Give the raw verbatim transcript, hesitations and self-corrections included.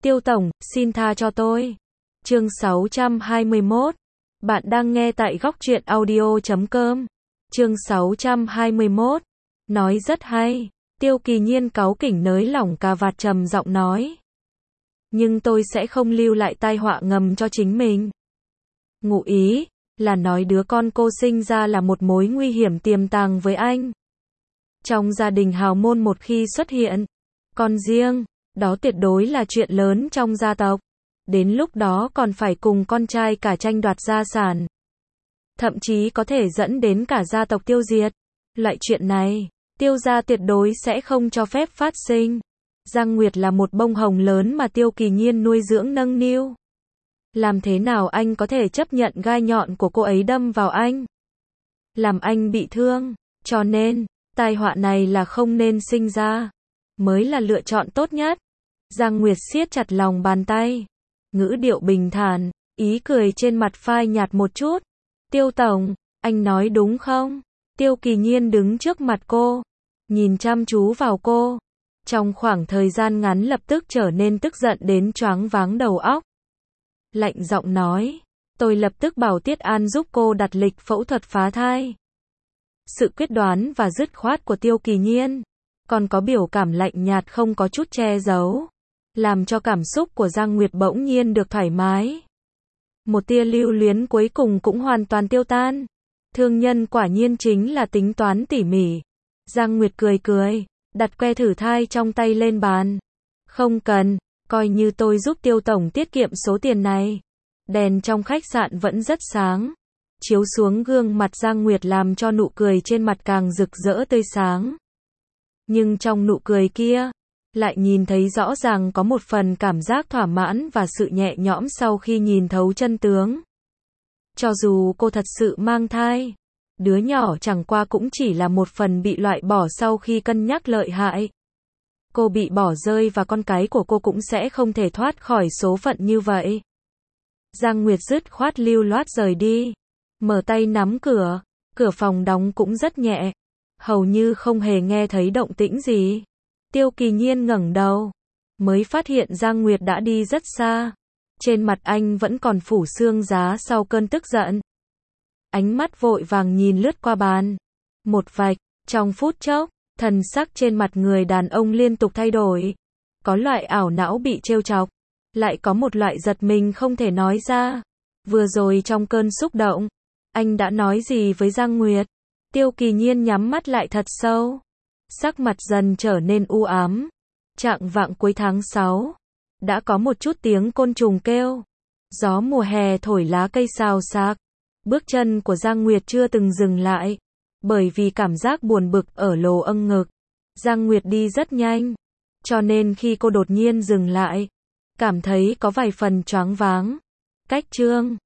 Tiêu tổng, xin tha cho tôi. Chương sáu trăm hai mươi mốt. Bạn đang nghe tại góc truyện audio chấm com. Chương sáu trăm hai mươi mốt. Nói rất hay. Tiêu Kỳ Nhiên cáu kỉnh nới lỏng cà vạt trầm giọng nói. Nhưng tôi sẽ không lưu lại tai họa ngầm cho chính mình. Ngụ ý là nói đứa con cô sinh ra là một mối nguy hiểm tiềm tàng với anh. Trong gia đình hào môn một khi xuất hiện con riêng, đó tuyệt đối là chuyện lớn trong gia tộc. Đến lúc đó còn phải cùng con trai cả tranh đoạt gia sản. Thậm chí có thể dẫn đến cả gia tộc tiêu diệt. Loại chuyện này, Tiêu gia tuyệt đối sẽ không cho phép phát sinh. Giang Nguyệt là một bông hồng lớn mà Tiêu Kỳ Nhiên nuôi dưỡng nâng niu. Làm thế nào anh có thể chấp nhận gai nhọn của cô ấy đâm vào anh? Làm anh bị thương. Cho nên, tai họa này là không nên sinh ra. Mới là lựa chọn tốt nhất. Giang Nguyệt siết chặt lòng bàn tay. Ngữ điệu bình thản, ý cười trên mặt phai nhạt một chút. Tiêu tổng, anh nói đúng không? Tiêu Kỳ Nhiên đứng trước mặt cô, nhìn chăm chú vào cô. Trong khoảng thời gian ngắn lập tức trở nên tức giận đến choáng váng đầu óc. Lạnh giọng nói, tôi lập tức bảo Tiết An giúp cô đặt lịch phẫu thuật phá thai. Sự quyết đoán và dứt khoát của Tiêu Kỳ Nhiên, còn có biểu cảm lạnh nhạt không có chút che giấu, làm cho cảm xúc của Giang Nguyệt bỗng nhiên được thoải mái. Một tia lưu luyến cuối cùng cũng hoàn toàn tiêu tan. Thương nhân quả nhiên chính là tính toán tỉ mỉ. Giang Nguyệt cười cười, đặt que thử thai trong tay lên bàn. Không cần, coi như tôi giúp Tiêu tổng tiết kiệm số tiền này. Đèn trong khách sạn vẫn rất sáng, chiếu xuống gương mặt Giang Nguyệt làm cho nụ cười trên mặt càng rực rỡ tươi sáng. Nhưng trong nụ cười kia, lại nhìn thấy rõ ràng có một phần cảm giác thỏa mãn và sự nhẹ nhõm sau khi nhìn thấu chân tướng. Cho dù cô thật sự mang thai, đứa nhỏ chẳng qua cũng chỉ là một phần bị loại bỏ sau khi cân nhắc lợi hại. Cô bị bỏ rơi và con cái của cô cũng sẽ không thể thoát khỏi số phận như vậy. Giang Nguyệt dứt khoát lưu loát rời đi, mở tay nắm cửa, cửa phòng đóng cũng rất nhẹ, hầu như không hề nghe thấy động tĩnh gì. Tiêu Kỳ Nhiên ngẩng đầu, mới phát hiện Giang Nguyệt đã đi rất xa. Trên mặt anh vẫn còn phủ xương giá sau cơn tức giận. Ánh mắt vội vàng nhìn lướt qua bàn. Một vạch, trong phút chốc, thần sắc trên mặt người đàn ông liên tục thay đổi. Có loại ảo não bị trêu chọc, lại có một loại giật mình không thể nói ra. Vừa rồi trong cơn xúc động, anh đã nói gì với Giang Nguyệt? Tiêu Kỳ Nhiên nhắm mắt lại thật sâu. Sắc mặt dần trở nên u ám. Chạng vạng cuối tháng sáu, đã có một chút tiếng côn trùng kêu. Gió mùa hè thổi lá cây xào xạc. Bước chân của Giang Nguyệt chưa từng dừng lại, bởi vì cảm giác buồn bực ở lồ âng ngực. Giang Nguyệt đi rất nhanh, cho nên khi cô đột nhiên dừng lại, cảm thấy có vài phần choáng váng. Cách chương